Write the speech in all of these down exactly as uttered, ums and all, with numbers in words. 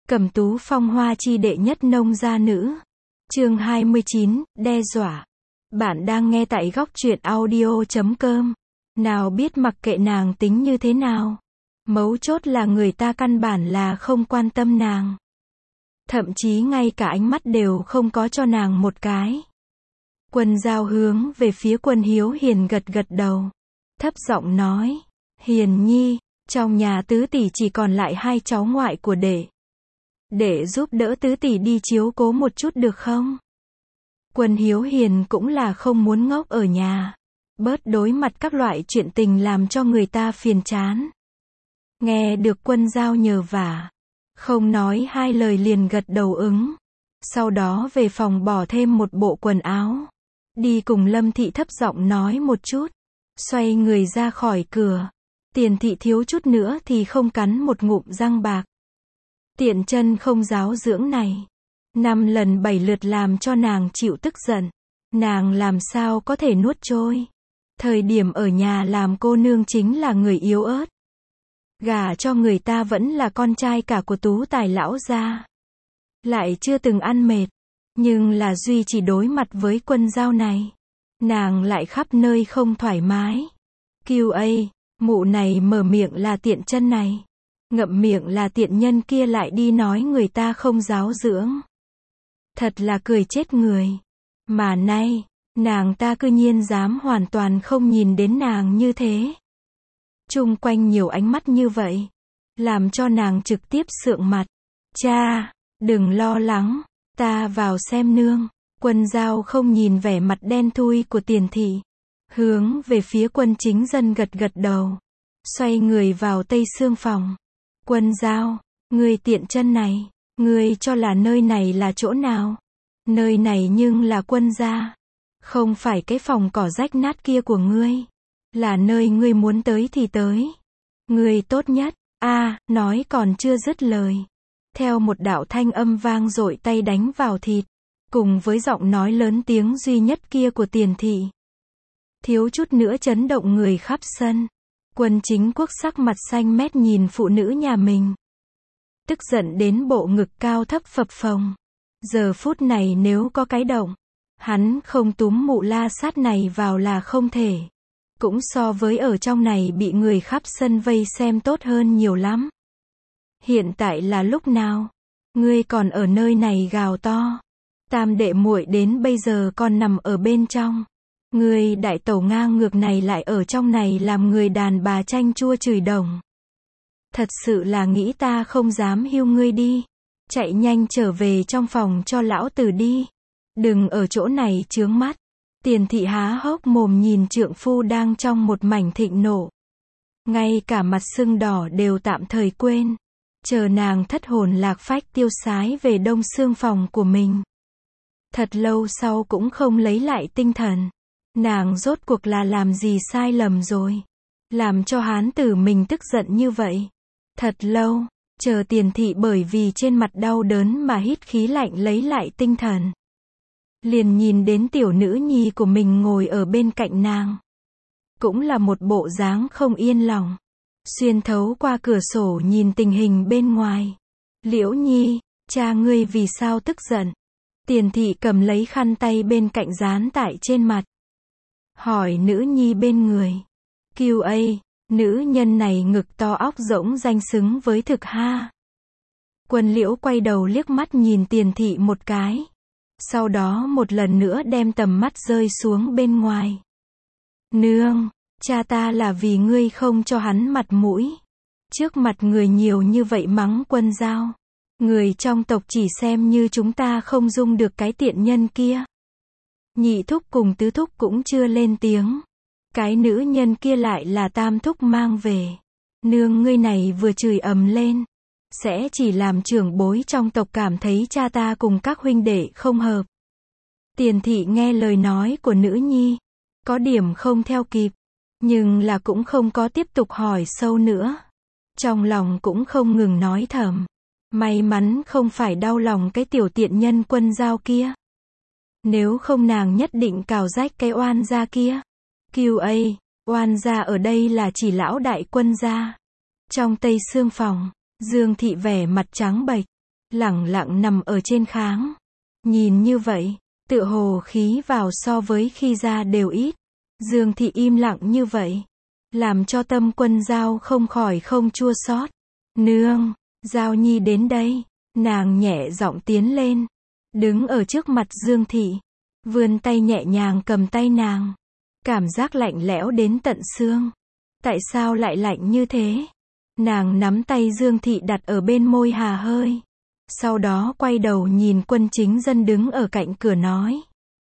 Cẩm Tú phong hoa chi đệ nhất nông gia nữ. Chương hai mươi chín, đe dọa. Bạn đang nghe tại góc truyện audio chấm com. Nào biết mặc kệ nàng tính như thế nào. Mấu chốt là người ta căn bản là không quan tâm nàng. Thậm chí ngay cả ánh mắt đều không có cho nàng một cái. Quân Giao hướng về phía Quân Hiếu Hiền gật gật đầu. Thấp giọng nói. Hiền nhi, trong nhà tứ tỷ chỉ còn lại hai cháu ngoại của đệ. Để giúp đỡ tứ tỷ đi chiếu cố một chút được không? Quân Hiếu Hiền cũng là không muốn ngốc ở nhà. Bớt đối mặt các loại chuyện tình làm cho người ta phiền chán. Nghe được Quân Giao nhờ vả. Không nói hai lời liền gật đầu ứng. Sau đó về phòng bỏ thêm một bộ quần áo. Đi cùng Lâm Thị thấp giọng nói một chút. Xoay người ra khỏi cửa. Tiền Thị thiếu chút nữa thì không cắn một ngụm răng bạc. Tiện chân không giáo dưỡng này. Năm lần bảy lượt làm cho nàng chịu tức giận. Nàng làm sao có thể nuốt trôi. Thời điểm ở nhà làm cô nương chính là người yếu ớt. Gả cho người ta vẫn là con trai cả của Tú Tài lão gia. Lại chưa từng ăn mệt. Nhưng là duy chỉ đối mặt với Quân Giao này. Nàng lại khắp nơi không thoải mái. Kiêu ây, mụ này mở miệng là tiện chân này. Ngậm miệng là tiện nhân kia lại đi nói người ta không giáo dưỡng. Thật là cười chết người. Mà nay, nàng ta cư nhiên dám hoàn toàn không nhìn đến nàng như thế. Chung quanh nhiều ánh mắt như vậy. Làm cho nàng trực tiếp sượng mặt. Cha, đừng lo lắng. Ta vào xem nương. Quân Giao không nhìn vẻ mặt đen thui của Tiền Thị. Hướng về phía Quân Chính Dân gật gật đầu. Xoay người vào tây xương phòng. Quân Giao, ngươi tiện chân này, ngươi cho là nơi này là chỗ nào? Nơi này nhưng là Quân gia. Không phải cái phòng cỏ rách nát kia của ngươi. Là nơi ngươi muốn tới thì tới. Ngươi tốt nhất. A, à, nói còn chưa dứt lời. Theo một đạo thanh âm vang dội tay đánh vào thịt. Cùng với giọng nói lớn tiếng duy nhất kia của Tiền Thị. Thiếu chút nữa chấn động người khắp sân. Quân Chính Quốc sắc mặt xanh mét nhìn phụ nữ nhà mình. Tức giận đến bộ ngực cao thấp phập phồng. Giờ phút này nếu có cái động. Hắn không túm mụ la sát này vào là không thể. Cũng so với ở trong này bị người khắp sân vây xem tốt hơn nhiều lắm. Hiện tại là lúc nào? Ngươi còn ở nơi này gào to. Tam đệ muội đến bây giờ còn nằm ở bên trong. Ngươi đại tẩu ngang ngược này lại ở trong này làm người đàn bà chanh chua chửi đồng. Thật sự là nghĩ ta không dám hiêu ngươi đi. Chạy nhanh trở về trong phòng cho lão tử đi. Đừng ở chỗ này chướng mắt. Tiền Thị há hốc mồm nhìn trượng phu đang trong một mảnh thịnh nộ. Ngay cả mặt sưng đỏ đều tạm thời quên. Chờ nàng thất hồn lạc phách tiêu sái về đông xương phòng của mình. Thật lâu sau cũng không lấy lại tinh thần. Nàng rốt cuộc là làm gì sai lầm rồi. Làm cho hán tử mình tức giận như vậy. Thật lâu, chờ Tiền Thị bởi vì trên mặt đau đớn mà hít khí lạnh lấy lại tinh thần. Liền nhìn đến tiểu nữ nhi của mình ngồi ở bên cạnh nàng. Cũng là một bộ dáng không yên lòng. Xuyên thấu qua cửa sổ nhìn tình hình bên ngoài. Liễu Nhi, cha ngươi vì sao tức giận? Tiền Thị cầm lấy khăn tay bên cạnh dán tại trên mặt. Hỏi nữ nhi bên người. Kiêu ây, nữ nhân này ngực to óc rỗng danh xứng với thực ha. Quân Liễu quay đầu liếc mắt nhìn Tiền Thị một cái. Sau đó một lần nữa đem tầm mắt rơi xuống bên ngoài. Nương, cha ta là vì ngươi không cho hắn mặt mũi. Trước mặt người nhiều như vậy mắng Quân Giao. Người trong tộc chỉ xem như chúng ta không dung được cái tiện nhân kia. Nhị thúc cùng tứ thúc cũng chưa lên tiếng. Cái nữ nhân kia lại là tam thúc mang về. Nương ngươi này vừa chửi ầm lên. Sẽ chỉ làm trưởng bối trong tộc cảm thấy cha ta cùng các huynh đệ không hợp. Tiền Thị nghe lời nói của nữ nhi. Có điểm không theo kịp. Nhưng là cũng không có tiếp tục hỏi sâu nữa. Trong lòng cũng không ngừng nói thầm. May mắn không phải đau lòng cái tiểu tiện nhân Quân Giao kia. Nếu không nàng nhất định cào rách cái oan gia kia. Kiêu ây, oan gia ở đây là chỉ lão đại Quân gia. Trong tây xương phòng, Dương Thị vẻ mặt trắng bệch. lẳng lặng nằm ở trên kháng. Nhìn như vậy, tựa hồ khí vào so với khi ra đều ít. Dương Thị im lặng như vậy, làm cho tâm Quân Dao không khỏi không chua xót. Nương, Dao Nhi đến đây. Nàng nhẹ giọng tiến lên, đứng ở trước mặt Dương Thị, vươn tay nhẹ nhàng cầm tay nàng. Cảm giác lạnh lẽo đến tận xương. Tại sao lại lạnh như thế? Nàng nắm tay Dương Thị đặt ở bên môi Hà Hơi. Sau đó quay đầu nhìn Quân Chính Dân đứng ở cạnh cửa nói.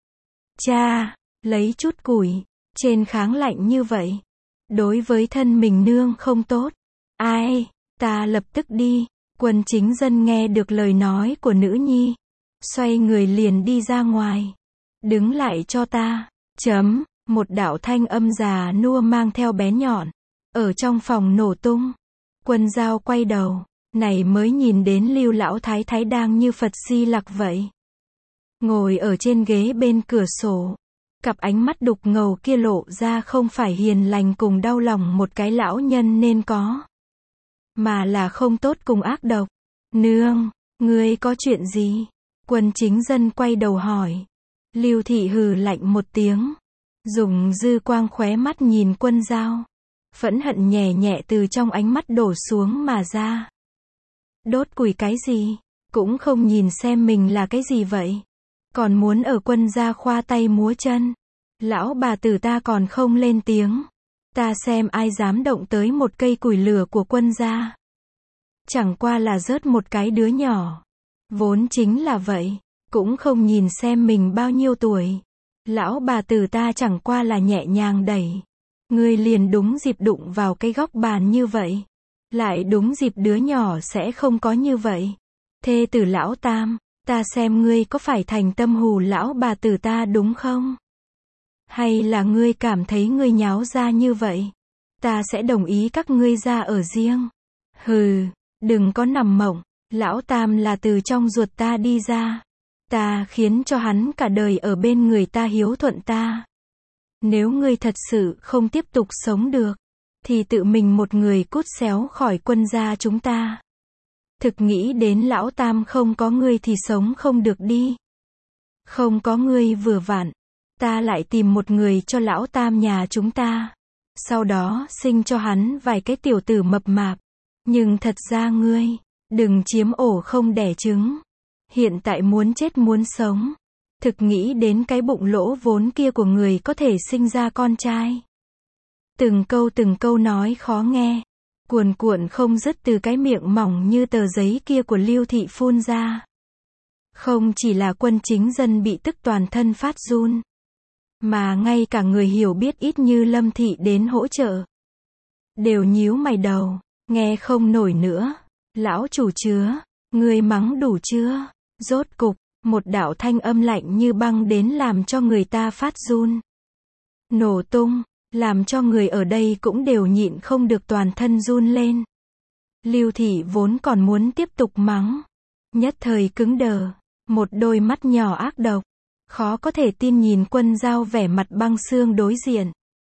Cha, lấy chút củi, trên kháng lạnh như vậy. Đối với thân mình nương không tốt. Ai, ta lập tức đi. Quân Chính Dân nghe được lời nói của nữ nhi. Xoay người liền đi ra ngoài. Đứng lại cho ta. Chấm, một đạo thanh âm già nua mang theo bén nhọn. Ở trong phòng nổ tung. Quân Dao quay đầu. Này mới nhìn đến Lưu lão thái thái đang như Phật Di Lặc vậy. Ngồi ở trên ghế bên cửa sổ. Cặp ánh mắt đục ngầu kia lộ ra không phải hiền lành cùng đau lòng một cái lão nhân nên có. Mà là không tốt cùng ác độc. Nương, ngươi có chuyện gì? Quân Chính Dân quay đầu hỏi. Lưu Thị hừ lạnh một tiếng. Dùng dư quang khóe mắt nhìn Quân Dao. Phẫn hận nhẹ nhẹ từ trong ánh mắt đổ xuống mà ra. Đốt củi cái gì? Cũng không nhìn xem mình là cái gì vậy? Còn muốn ở Quân gia khoa tay múa chân. Lão bà tử ta còn không lên tiếng. Ta xem ai dám động tới một cây củi lửa của Quân gia. Chẳng qua là rớt một cái đứa nhỏ. Vốn chính là vậy. Cũng không nhìn xem mình bao nhiêu tuổi. Lão bà tử ta chẳng qua là nhẹ nhàng đẩy. Ngươi liền đúng dịp đụng vào cái góc bàn như vậy. Lại đúng dịp đứa nhỏ sẽ không có như vậy. Thê tử lão tam, ta xem ngươi có phải thành tâm hù lão bà tử ta đúng không? Hay là ngươi cảm thấy ngươi nháo ra như vậy? Ta sẽ đồng ý các ngươi ra ở riêng. Hừ, đừng có nằm mộng. Lão tam là từ trong ruột ta đi ra. Ta khiến cho hắn cả đời ở bên người ta hiếu thuận ta. Nếu ngươi thật sự không tiếp tục sống được, thì tự mình một người cút xéo khỏi Quân gia chúng ta. Thực nghĩ đến lão tam không có ngươi thì sống không được đi. Không có ngươi vừa vặn, ta lại tìm một người cho lão tam nhà chúng ta. Sau đó sinh cho hắn vài cái tiểu tử mập mạp. Nhưng thật ra ngươi, đừng chiếm ổ không đẻ trứng. Hiện tại muốn chết muốn sống. Thực nghĩ đến cái bụng lỗ vốn kia của người có thể sinh ra con trai. Từng câu từng câu nói khó nghe. Cuồn cuộn không dứt từ cái miệng mỏng như tờ giấy kia của Lưu Thị phun ra. Không chỉ là Quân Chính Dân bị tức toàn thân phát run. Mà ngay cả người hiểu biết ít như Lâm Thị đến hỗ trợ. Đều nhíu mày đầu, nghe không nổi nữa. Lão chủ chứa, ngươi mắng đủ chưa? Rốt cục, một đạo thanh âm lạnh như băng đến làm cho người ta phát run. Nổ tung, làm cho người ở đây cũng đều nhịn không được toàn thân run lên. Lưu Thị vốn còn muốn tiếp tục mắng. Nhất thời cứng đờ, một đôi mắt nhỏ ác độc. Khó có thể tin nhìn Quân Dao vẻ mặt băng xương đối diện.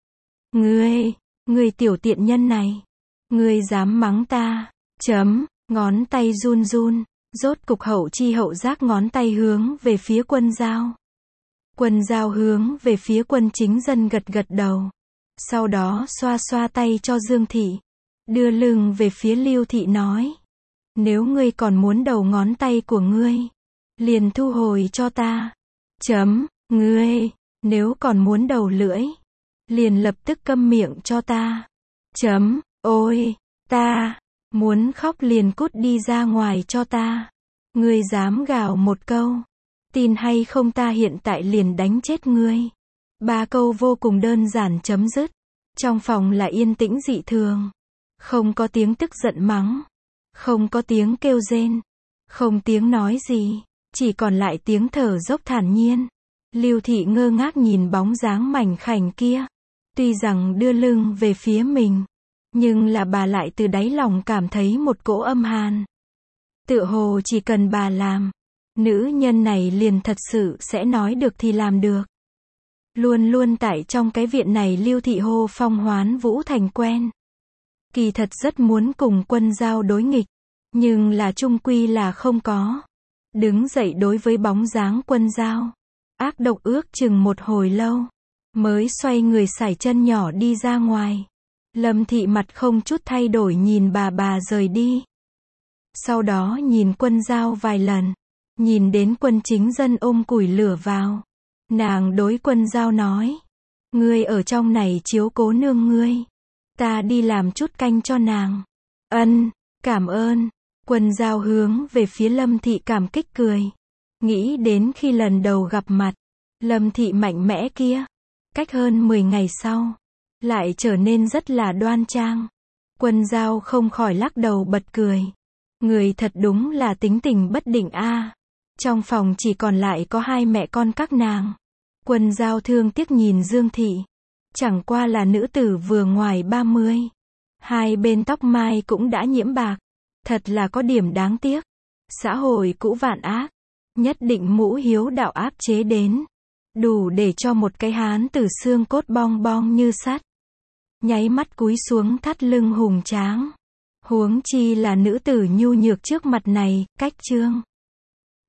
Ngươi, ngươi tiểu tiện nhân này. Ngươi dám mắng ta. Chấm, ngón tay run run. Rốt cục hậu chi hậu giác ngón tay hướng về phía Quân Dao. Quân Dao hướng về phía Quân Chính Dân gật gật đầu. Sau đó xoa xoa tay cho Dương Thị. Đưa lưng về phía Lưu Thị nói. Nếu ngươi còn muốn đầu ngón tay của ngươi, liền thu hồi cho ta. Chấm, ngươi, nếu còn muốn đầu lưỡi, liền lập tức câm miệng cho ta. Chấm, ôi, ta, muốn khóc liền cút đi ra ngoài cho ta. Ngươi dám gào một câu, tin hay không ta hiện tại liền đánh chết ngươi. Ba câu vô cùng đơn giản chấm dứt. Trong phòng là yên tĩnh dị thường. Không có tiếng tức giận mắng. Không có tiếng kêu rên. Không tiếng nói gì. Chỉ còn lại tiếng thở dốc thản nhiên. Lưu Thị ngơ ngác nhìn bóng dáng mảnh khảnh kia. Tuy rằng đưa lưng về phía mình, nhưng là bà lại từ đáy lòng cảm thấy một cỗ âm hàn. Tựa hồ chỉ cần bà làm, nữ nhân này liền thật sự sẽ nói được thì làm được. Luôn luôn tại trong cái viện này Lưu Thị hô phong hoán vũ thành quen. Kỳ thật rất muốn cùng Quân Dao đối nghịch, Nhưng là chung quy là không có. Đứng dậy đối với bóng dáng Quân Dao. Ác độc ước chừng một hồi lâu. Mới xoay người sải chân nhỏ đi ra ngoài. Lâm Thị mặt không chút thay đổi nhìn bà bà rời đi. Sau đó nhìn Quân Dao vài lần. Nhìn đến Quân Chính Dân ôm củi lửa vào. Nàng đối Quân Dao nói. Ngươi ở trong này chiếu cố nương ngươi. Ta đi làm chút canh cho nàng. Ân, cảm ơn. Quân Dao hướng về phía Lâm Thị cảm kích cười. Nghĩ đến khi lần đầu gặp mặt. Lâm Thị mạnh mẽ kia. Cách hơn mười ngày sau. Lại trở nên rất là đoan trang. Quân Dao không khỏi lắc đầu bật cười. Người thật đúng là tính tình bất định a. Trong phòng chỉ còn lại có hai mẹ con các nàng. Quân Dao thương tiếc nhìn Dương Thị. Chẳng qua là nữ tử vừa ngoài ba mươi. Hai bên tóc mai cũng đã nhiễm bạc. Thật là có điểm đáng tiếc. Xã hội cũ vạn ác. Nhất định mũ hiếu đạo áp chế đến. Đủ để cho một cái hán tử xương cốt bong bong như sắt. Nháy mắt cúi xuống thắt lưng hùng tráng. Huống chi là nữ tử nhu nhược trước mặt này, cách trương.